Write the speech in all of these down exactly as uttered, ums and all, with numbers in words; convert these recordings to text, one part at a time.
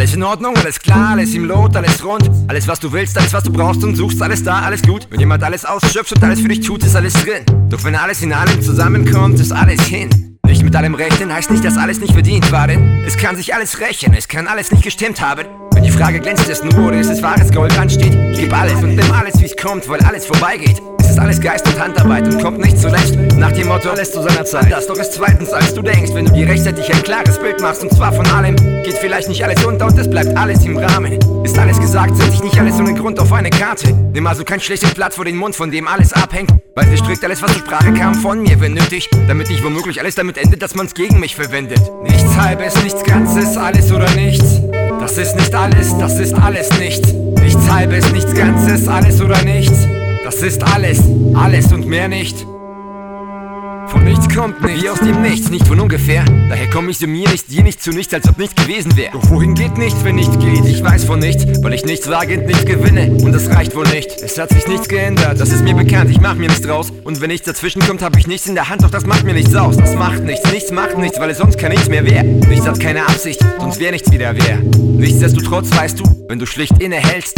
Alles in Ordnung, alles klar, alles im Lot, alles rund. Alles was du willst, alles was du brauchst und suchst, alles da, alles gut. Wenn jemand alles ausschöpft und alles für dich tut, ist alles drin. Doch wenn alles in allem zusammenkommt, ist alles hin. Nicht mit allem rechnen heißt nicht, dass alles nicht verdient war, denn es kann sich alles rächen, es kann alles nicht gestimmt haben. Wenn die Frage glänzt es nur oder ist es wahres Gold ansteht, gib alles und nimm alles wie's kommt, weil alles vorbeigeht. Es ist alles Geist und Handarbeit und kommt nicht zuletzt nach dem Motto, alles zu seiner Zeit. Das doch ist zweitens als du denkst, wenn du dir rechtzeitig ein klares Bild machst und zwar von allem, geht vielleicht nicht alles unter und es bleibt alles im Rahmen. Ist alles gesagt, setz ich nicht alles ohne Grund auf eine Karte. Nimm also kein schlechtes Blatt vor den Mund, von dem alles abhängt, weil es strikt alles was zur Sprache kam von mir, wenn nötig, damit nicht womöglich alles damit endet, dass man's gegen mich verwendet. Nichts halbes, nichts Ganzes, alles oder nichts. Das ist nicht alles, das ist alles nicht. Nichts halbes, nichts Ganzes, alles oder nichts. Das ist alles, alles und mehr nicht. Von nichts kommt nichts, wie aus dem Nichts, nicht von ungefähr. Daher komm ich zu mir nicht, dir nicht zu nichts, als ob nichts gewesen wäre. Doch wohin geht nichts, wenn nicht geht? Ich weiß von nichts, weil ich nichts wage und nichts gewinne. Und das reicht wohl nicht. Es hat sich nichts geändert, das ist mir bekannt, ich mach mir nichts draus. Und wenn nichts dazwischen kommt, hab ich nichts in der Hand, doch das macht mir nichts aus. Das macht nichts, nichts macht nichts, weil es sonst kein nichts mehr wär. Nichts hat keine Absicht, sonst wär nichts wieder wär. Nichtsdestotrotz weißt du, wenn du schlicht innehältst,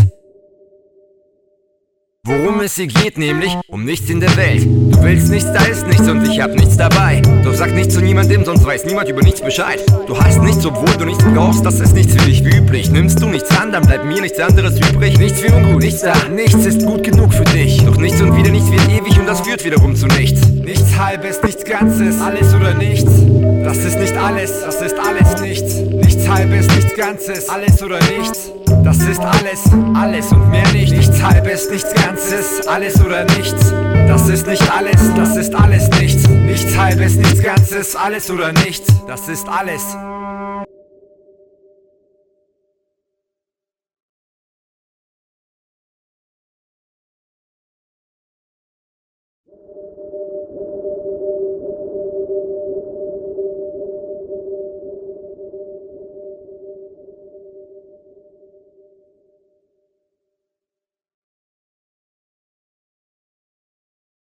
worum es hier geht, nämlich um nichts in der Welt. Du willst nichts, da ist nichts und ich hab nichts dabei. Doch sag nichts zu niemandem, sonst weiß niemand über nichts Bescheid. Du hast nichts, obwohl du nichts brauchst, das ist nichts für dich wie üblich. Nimmst du nichts an, dann bleibt mir nichts anderes übrig. Nichts für ungut, nichts da, nichts ist gut genug für dich. Doch nichts und wieder nichts wird ewig und das führt wiederum zu nichts. Nichts halbes, nichts Ganzes, alles oder nichts. Das ist nicht alles, das ist alles nichts. Nichts halbes, nichts Ganzes, alles oder nichts. Das ist alles, alles und mehr nicht. Nichts halbes, nichts Ganzes, alles oder nichts. Das ist nicht alles, das ist alles nichts. Nichts halbes, nichts Ganzes, alles oder nichts. Das ist alles.